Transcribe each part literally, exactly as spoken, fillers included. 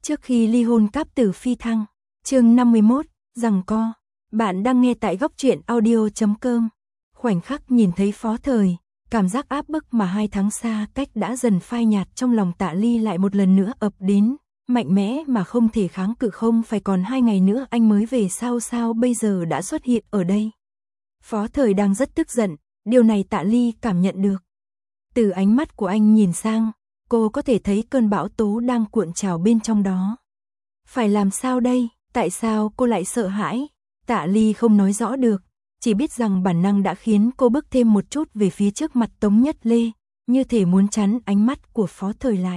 Trước khi ly hôn cáp tử phi thăng, chương năm mươi mốt, giằng co. Bạn đang nghe tại góc truyện audio chấm com. Khoảnh khắc nhìn thấy Phó Thời, cảm giác áp bức mà hai tháng xa cách đã dần phai nhạt trong lòng Tạ Ly lại một lần nữa ập đến, mạnh mẽ mà không thể kháng cự. Không phải còn hai ngày nữa anh mới về sao sao bây giờ đã xuất hiện ở đây. Phó Thời đang rất tức giận, điều này Tạ Ly cảm nhận được. Từ ánh mắt của anh nhìn sang, cô có thể thấy cơn bão tố đang cuộn trào bên trong đó. Phải làm sao đây? Tại sao cô lại sợ hãi? Tạ Ly không nói rõ được, chỉ biết rằng bản năng đã khiến cô bước thêm một chút về phía trước mặt Tống Nhất Lê, như thể muốn chắn ánh mắt của Phó Thời lại.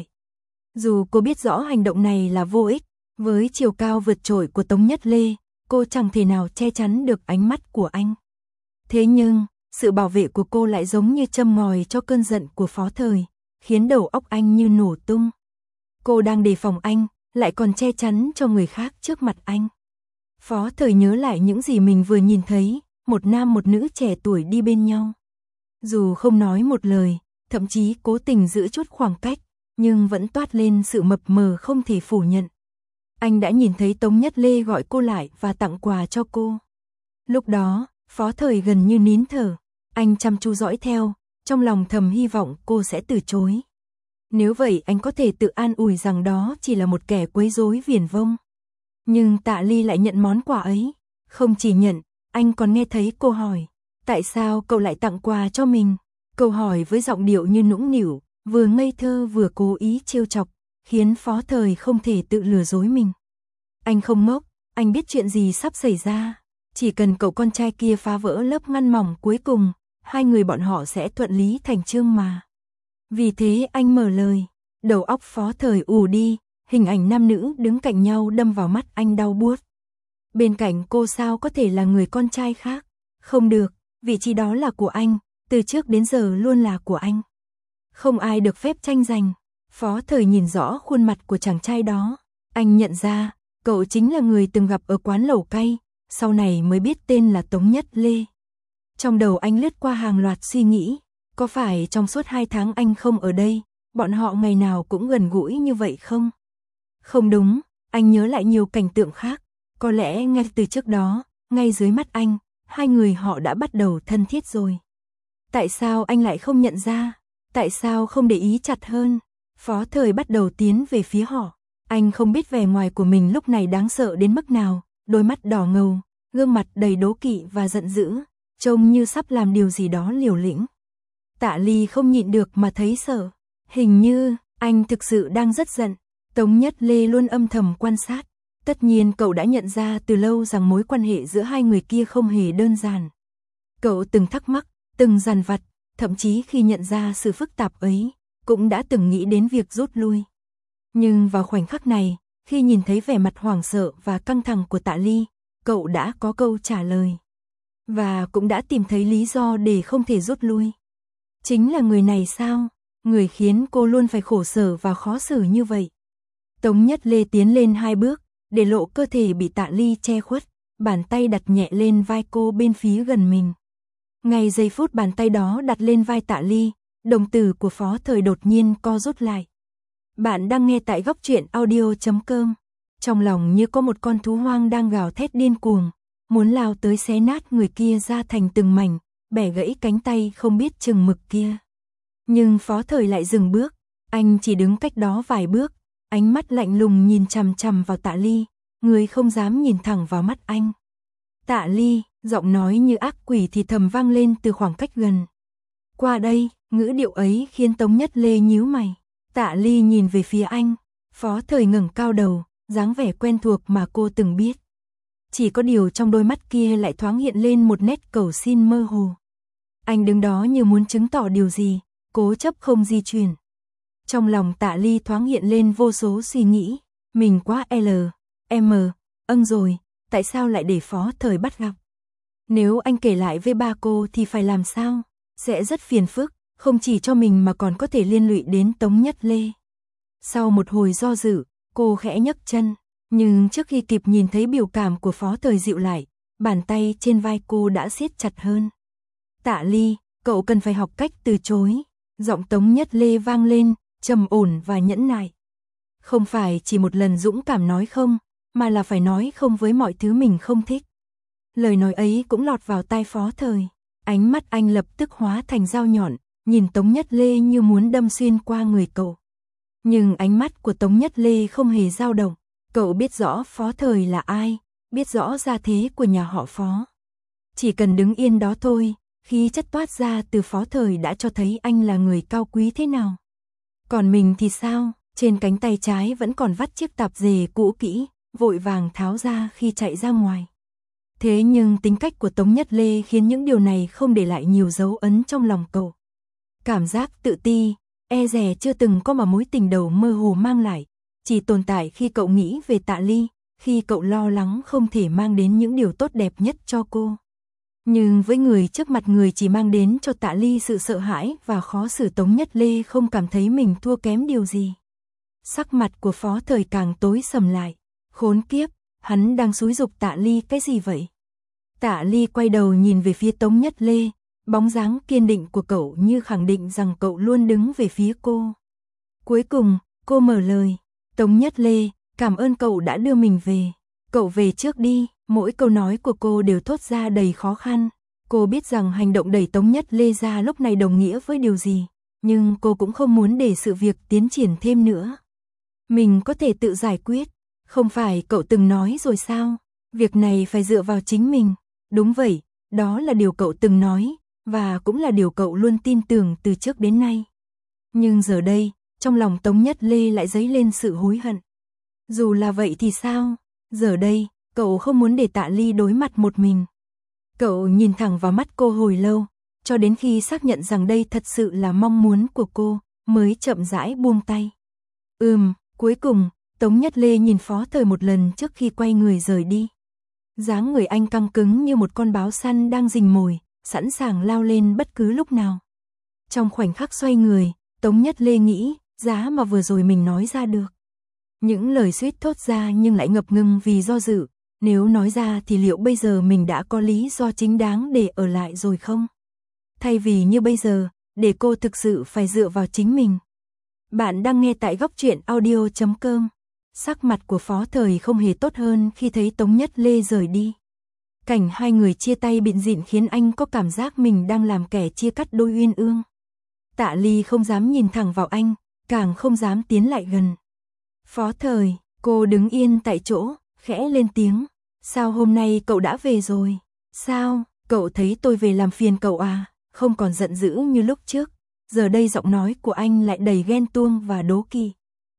Dù cô biết rõ hành động này là vô ích, với chiều cao vượt trội của Tống Nhất Lê, cô chẳng thể nào che chắn được ánh mắt của anh. Thế nhưng, sự bảo vệ của cô lại giống như châm ngòi cho cơn giận của Phó Thời, khiến đầu óc anh như nổ tung. Cô đang đề phòng anh, lại còn che chắn cho người khác trước mặt anh. Phó Thời nhớ lại những gì mình vừa nhìn thấy, một nam một nữ trẻ tuổi đi bên nhau. Dù không nói một lời, thậm chí cố tình giữ chút khoảng cách, nhưng vẫn toát lên sự mập mờ không thể phủ nhận. Anh đã nhìn thấy Tống Nhất Lê gọi cô lại và tặng quà cho cô. Lúc đó, Phó Thời gần như nín thở, anh chăm chú dõi theo, trong lòng thầm hy vọng cô sẽ từ chối. Nếu vậy anh có thể tự an ủi rằng đó chỉ là một kẻ quấy rối viển vông. Nhưng Tạ Ly lại nhận món quà ấy. Không chỉ nhận, anh còn nghe thấy cô hỏi, tại sao cậu lại tặng quà cho mình? Câu hỏi với giọng điệu như nũng nịu, vừa ngây thơ vừa cố ý trêu chọc, khiến Phó Thời không thể tự lừa dối mình. Anh không ngốc, anh biết chuyện gì sắp xảy ra. Chỉ cần cậu con trai kia phá vỡ lớp ngăn mỏng cuối cùng, hai người bọn họ sẽ thuận lý thành chương mà. Vì thế anh mở lời, đầu óc Phó Thời ù đi, hình ảnh nam nữ đứng cạnh nhau đâm vào mắt anh đau buốt. Bên cạnh cô sao có thể là người con trai khác? Không được, vị trí đó là của anh, từ trước đến giờ luôn là của anh. Không ai được phép tranh giành. Phó Thời nhìn rõ khuôn mặt của chàng trai đó, anh nhận ra, cậu chính là người từng gặp ở quán lẩu cay, sau này mới biết tên là Tống Nhất Lê. Trong đầu anh lướt qua hàng loạt suy nghĩ, có phải trong suốt hai tháng anh không ở đây, bọn họ ngày nào cũng gần gũi như vậy không? Không đúng, anh nhớ lại nhiều cảnh tượng khác, có lẽ ngay từ trước đó, ngay dưới mắt anh, hai người họ đã bắt đầu thân thiết rồi. Tại sao anh lại không nhận ra? Tại sao không để ý chặt hơn? Phó Thời bắt đầu tiến về phía họ, anh không biết vẻ ngoài của mình lúc này đáng sợ đến mức nào, đôi mắt đỏ ngầu, gương mặt đầy đố kỵ và giận dữ, trông như sắp làm điều gì đó liều lĩnh. Tạ Ly không nhịn được mà thấy sợ, hình như anh thực sự đang rất giận. Tống Nhất Lê luôn âm thầm quan sát, tất nhiên cậu đã nhận ra từ lâu rằng mối quan hệ giữa hai người kia không hề đơn giản. Cậu từng thắc mắc, từng dằn vặt, thậm chí khi nhận ra sự phức tạp ấy, cũng đã từng nghĩ đến việc rút lui. Nhưng vào khoảnh khắc này, khi nhìn thấy vẻ mặt hoảng sợ và căng thẳng của Tạ Ly, cậu đã có câu trả lời. Và cũng đã tìm thấy lý do để không thể rút lui. Chính là người này sao? Người khiến cô luôn phải khổ sở và khó xử như vậy. Tống Nhất Lê tiến lên hai bước, để lộ cơ thể bị Tạ Ly che khuất, bàn tay đặt nhẹ lên vai cô bên phía gần mình. Ngay giây phút bàn tay đó đặt lên vai Tạ Ly, đồng tử của Phó Thời đột nhiên co rút lại. Bạn đang nghe tại góc truyện audio chấm com. Trong lòng như có một con thú hoang đang gào thét điên cuồng, muốn lao tới xé nát người kia ra thành từng mảnh, bẻ gãy cánh tay không biết chừng mực kia. Nhưng Phó Thời lại dừng bước, anh chỉ đứng cách đó vài bước, ánh mắt lạnh lùng nhìn chằm chằm vào Tạ Ly, người không dám nhìn thẳng vào mắt anh. Tạ Ly, giọng nói như ác quỷ thì thầm vang lên từ khoảng cách gần. Qua đây, ngữ điệu ấy khiến Tống Nhất Lê nhíu mày. Tạ Ly nhìn về phía anh, Phó Thời ngẩng cao đầu, dáng vẻ quen thuộc mà cô từng biết. Chỉ có điều trong đôi mắt kia lại thoáng hiện lên một nét cầu xin mơ hồ. Anh đứng đó như muốn chứng tỏ điều gì, cố chấp không di chuyển. Trong lòng Tạ Ly thoáng hiện lên vô số suy nghĩ, mình quá L, M, âng rồi, tại sao lại để Phó Thời bắt gặp? Nếu anh kể lại với ba cô thì phải làm sao? Sẽ rất phiền phức, không chỉ cho mình mà còn có thể liên lụy đến Tống Nhất Lê. Sau một hồi do dự, cô khẽ nhấc chân, nhưng trước khi kịp nhìn thấy biểu cảm của Phó Thời dịu lại, bàn tay trên vai cô đã siết chặt hơn. Tạ Ly, cậu cần phải học cách từ chối. Giọng Tống Nhất Lê vang lên, trầm ổn và nhẫn nại. Không phải chỉ một lần dũng cảm nói không, mà là phải nói không với mọi thứ mình không thích. Lời nói ấy cũng lọt vào tai Phó Thời. Ánh mắt anh lập tức hóa thành dao nhọn, nhìn Tống Nhất Lê như muốn đâm xuyên qua người cậu. Nhưng ánh mắt của Tống Nhất Lê không hề dao động. Cậu biết rõ Phó Thời là ai, biết rõ gia thế của nhà họ Phó. Chỉ cần đứng yên đó thôi, khí chất toát ra từ Phó Thời đã cho thấy anh là người cao quý thế nào. Còn mình thì sao? Trên cánh tay trái vẫn còn vắt chiếc tạp dề cũ kỹ, vội vàng tháo ra khi chạy ra ngoài. Thế nhưng tính cách của Tống Nhất Lê khiến những điều này không để lại nhiều dấu ấn trong lòng cậu. Cảm giác tự ti, e dè chưa từng có mà mối tình đầu mơ hồ mang lại, chỉ tồn tại khi cậu nghĩ về Tạ Ly, khi cậu lo lắng không thể mang đến những điều tốt đẹp nhất cho cô. Nhưng với người trước mặt, người chỉ mang đến cho Tạ Ly sự sợ hãi và khó xử, Tống Nhất Lê không cảm thấy mình thua kém điều gì. Sắc mặt của Phó Thời càng tối sầm lại. Khốn kiếp, hắn đang xúi giục Tạ Ly cái gì vậy? Tạ Ly quay đầu nhìn về phía Tống Nhất Lê, bóng dáng kiên định của cậu như khẳng định rằng cậu luôn đứng về phía cô. Cuối cùng, cô mở lời, Tống Nhất Lê, cảm ơn cậu đã đưa mình về. Cậu về trước đi. Mỗi câu nói của cô đều thốt ra đầy khó khăn. Cô biết rằng hành động đẩy Tống Nhất Lê ra lúc này đồng nghĩa với điều gì, nhưng cô cũng không muốn để sự việc tiến triển thêm nữa. Mình có thể tự giải quyết, không phải cậu từng nói rồi sao? Việc này phải dựa vào chính mình. Đúng vậy, đó là điều cậu từng nói, và cũng là điều cậu luôn tin tưởng từ trước đến nay. Nhưng giờ đây, trong lòng Tống Nhất Lê lại dấy lên sự hối hận. Dù là vậy thì sao? Giờ đây, cậu không muốn để Tạ Ly đối mặt một mình. Cậu nhìn thẳng vào mắt cô hồi lâu, cho đến khi xác nhận rằng đây thật sự là mong muốn của cô, mới chậm rãi buông tay. Ừm, cuối cùng, Tống Nhất Lê nhìn Phó Thời một lần trước khi quay người rời đi. Dáng người anh căng cứng như một con báo săn đang rình mồi, sẵn sàng lao lên bất cứ lúc nào. Trong khoảnh khắc xoay người, Tống Nhất Lê nghĩ, giá mà vừa rồi mình nói ra được. Những lời suýt thốt ra nhưng lại ngập ngừng vì do dự. Nếu nói ra thì liệu bây giờ mình đã có lý do chính đáng để ở lại rồi không? Thay vì như bây giờ, để cô thực sự phải dựa vào chính mình. Bạn đang nghe tại góc truyện audio chấm com. Sắc mặt của Phó Thời không hề tốt hơn khi thấy Tống Nhất Lê rời đi. Cảnh hai người chia tay bịn rịn khiến anh có cảm giác mình đang làm kẻ chia cắt đôi uyên ương. Tạ Ly không dám nhìn thẳng vào anh, càng không dám tiến lại gần. Phó Thời, cô đứng yên tại chỗ, khẽ lên tiếng. Sao hôm nay cậu đã về rồi? Sao, cậu thấy tôi về làm phiền cậu à? Không còn giận dữ như lúc trước. Giờ đây giọng nói của anh lại đầy ghen tuông và đố kỵ.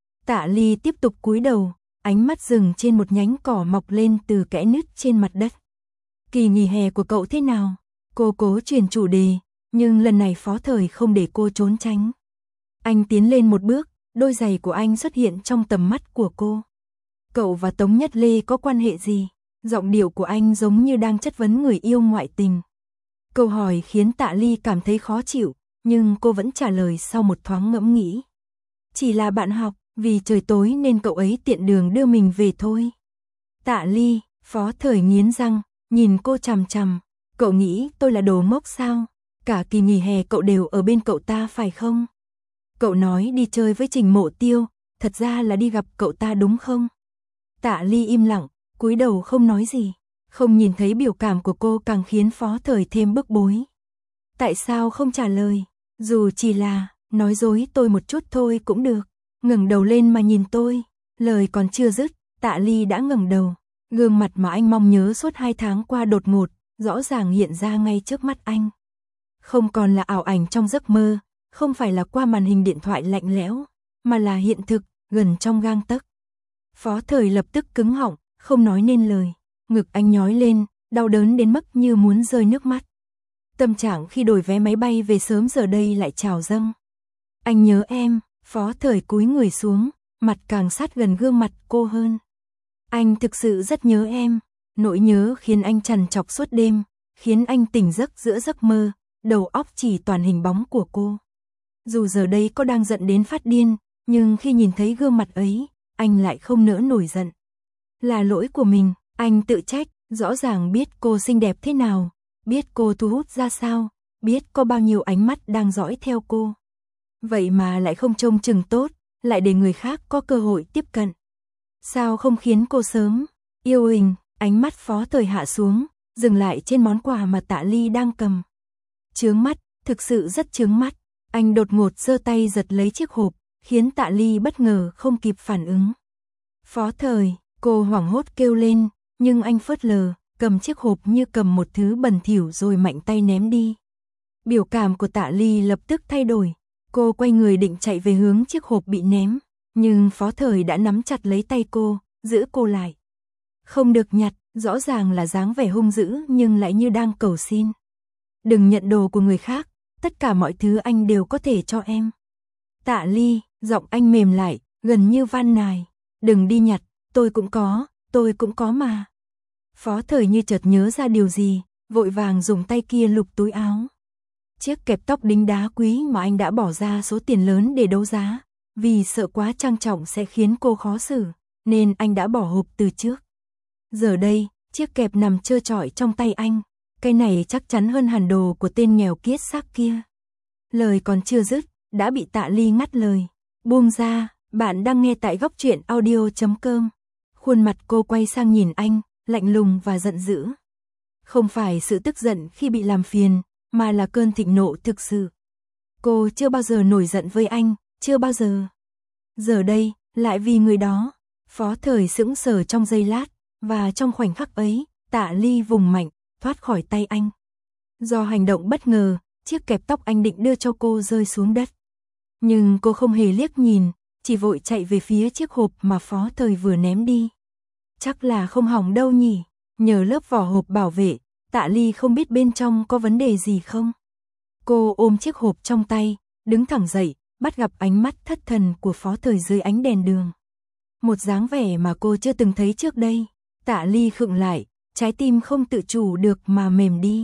Tạ Ly tiếp tục cúi đầu, ánh mắt dừng trên một nhánh cỏ mọc lên từ kẽ nứt trên mặt đất. Kỳ nghỉ hè của cậu thế nào? Cô cố chuyển chủ đề, nhưng lần này Phó Thời không để cô trốn tránh. Anh tiến lên một bước, đôi giày của anh xuất hiện trong tầm mắt của cô. Cậu và Tống Nhất Lê có quan hệ gì? Giọng điệu của anh giống như đang chất vấn người yêu ngoại tình. Câu hỏi khiến Tạ Ly cảm thấy khó chịu, nhưng cô vẫn trả lời sau một thoáng ngẫm nghĩ. Chỉ là bạn học, vì trời tối nên cậu ấy tiện đường đưa mình về thôi. Tạ Ly, Phó Thời nghiến răng, nhìn cô chằm chằm. Cậu nghĩ tôi là đồ ngốc sao? Cả kỳ nghỉ hè cậu đều ở bên cậu ta phải không? Cậu nói đi chơi với Trình Mộ Tiêu, thật ra là đi gặp cậu ta đúng không? Tạ Ly im lặng, cúi đầu không nói gì. Không nhìn thấy biểu cảm của cô càng khiến Phó Thời thêm bức bối. Tại sao không trả lời? Dù chỉ là nói dối tôi một chút thôi cũng được. Ngẩng đầu lên mà nhìn tôi. Lời còn chưa dứt, Tạ Ly đã ngẩng đầu. Gương mặt mà anh mong nhớ suốt hai tháng qua đột ngột, rõ ràng hiện ra ngay trước mắt anh. Không còn là ảo ảnh trong giấc mơ, không phải là qua màn hình điện thoại lạnh lẽo, mà là hiện thực, gần trong gang tấc. Phó Thời lập tức cứng họng, không nói nên lời. Ngực anh nhói lên, đau đớn đến mức như muốn rơi nước mắt. Tâm trạng khi đổi vé máy bay về sớm giờ đây lại trào dâng. Anh nhớ em. Phó Thời cúi người xuống, mặt càng sát gần gương mặt cô hơn. Anh thực sự rất nhớ em. Nỗi nhớ khiến anh trằn trọc suốt đêm, khiến anh tỉnh giấc giữa giấc mơ, đầu óc chỉ toàn hình bóng của cô. Dù giờ đây có đang giận đến phát điên, nhưng khi nhìn thấy gương mặt ấy, anh lại không nỡ nổi giận. Là lỗi của mình, anh tự trách, rõ ràng biết cô xinh đẹp thế nào, biết cô thu hút ra sao, biết có bao nhiêu ánh mắt đang dõi theo cô. Vậy mà lại không trông chừng tốt, lại để người khác có cơ hội tiếp cận. Sao không khiến cô sớm yêu hình? Ánh mắt Phó Thời hạ xuống, dừng lại trên món quà mà Tạ Ly đang cầm. Chướng mắt, thực sự rất chướng mắt. Anh đột ngột giơ tay giật lấy chiếc hộp, khiến Tạ Ly bất ngờ không kịp phản ứng. Phó Thời, cô hoảng hốt kêu lên, nhưng anh phớt lờ, cầm chiếc hộp như cầm một thứ bẩn thỉu rồi mạnh tay ném đi. Biểu cảm của Tạ Ly lập tức thay đổi, cô quay người định chạy về hướng chiếc hộp bị ném, nhưng Phó Thời đã nắm chặt lấy tay cô, giữ cô lại. Không được nhặt, rõ ràng là dáng vẻ hung dữ nhưng lại như đang cầu xin. Đừng nhận đồ của người khác, tất cả mọi thứ anh đều có thể cho em. Tạ Ly, giọng anh mềm lại, gần như van nài. Đừng đi nhặt, tôi cũng có, tôi cũng có mà. Phó Thời như chợt nhớ ra điều gì, vội vàng dùng tay kia lục túi áo. Chiếc kẹp tóc đính đá quý mà anh đã bỏ ra số tiền lớn để đấu giá, vì sợ quá trang trọng sẽ khiến cô khó xử, nên anh đã bỏ hộp từ trước. Giờ đây, chiếc kẹp nằm trơ trọi trong tay anh, cái này chắc chắn hơn hẳn đồ của tên nghèo kiết xác kia. Lời còn chưa dứt, đã bị Tạ Ly ngắt lời. Buông ra, bạn đang nghe tại góc truyện audio chấm com. Khuôn mặt cô quay sang nhìn anh, lạnh lùng và giận dữ. Không phải sự tức giận khi bị làm phiền, mà là cơn thịnh nộ thực sự. Cô chưa bao giờ nổi giận với anh, chưa bao giờ. Giờ đây, lại vì người đó. Phó Thời sững sờ trong giây lát, và trong khoảnh khắc ấy, Tạ Ly vùng mạnh, thoát khỏi tay anh. Do hành động bất ngờ, chiếc kẹp tóc anh định đưa cho cô rơi xuống đất. Nhưng cô không hề liếc nhìn, chỉ vội chạy về phía chiếc hộp mà Phó Thời vừa ném đi. Chắc là không hỏng đâu nhỉ, nhờ lớp vỏ hộp bảo vệ, Tạ Ly không biết bên trong có vấn đề gì không. Cô ôm chiếc hộp trong tay, đứng thẳng dậy, bắt gặp ánh mắt thất thần của Phó Thời dưới ánh đèn đường. Một dáng vẻ mà cô chưa từng thấy trước đây. Tạ Ly khựng lại, trái tim không tự chủ được mà mềm đi.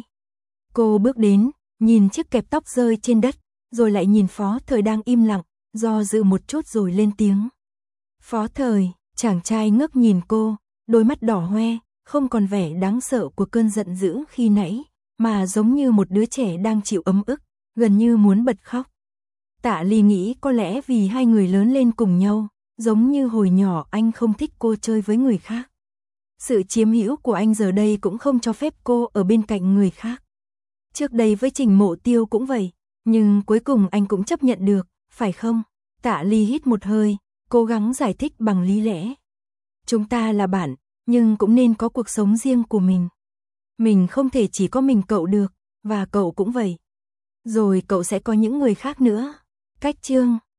Cô bước đến, nhìn chiếc kẹp tóc rơi trên đất, rồi lại nhìn Phó Thời đang im lặng, do dự một chút rồi lên tiếng. Phó Thời, chàng trai ngước nhìn cô, đôi mắt đỏ hoe, không còn vẻ đáng sợ của cơn giận dữ khi nãy, mà giống như một đứa trẻ đang chịu ấm ức, gần như muốn bật khóc. Tạ Ly nghĩ có lẽ vì hai người lớn lên cùng nhau, giống như hồi nhỏ anh không thích cô chơi với người khác. Sự chiếm hữu của anh giờ đây cũng không cho phép cô ở bên cạnh người khác. Trước đây với Trình Mộ Tiêu cũng vậy, nhưng cuối cùng anh cũng chấp nhận được, phải không? Tạ Ly hít một hơi, cố gắng giải thích bằng lý lẽ. Chúng ta là bạn, nhưng cũng nên có cuộc sống riêng của mình. Mình không thể chỉ có mình cậu được, và cậu cũng vậy. Rồi cậu sẽ có những người khác nữa. Cách chương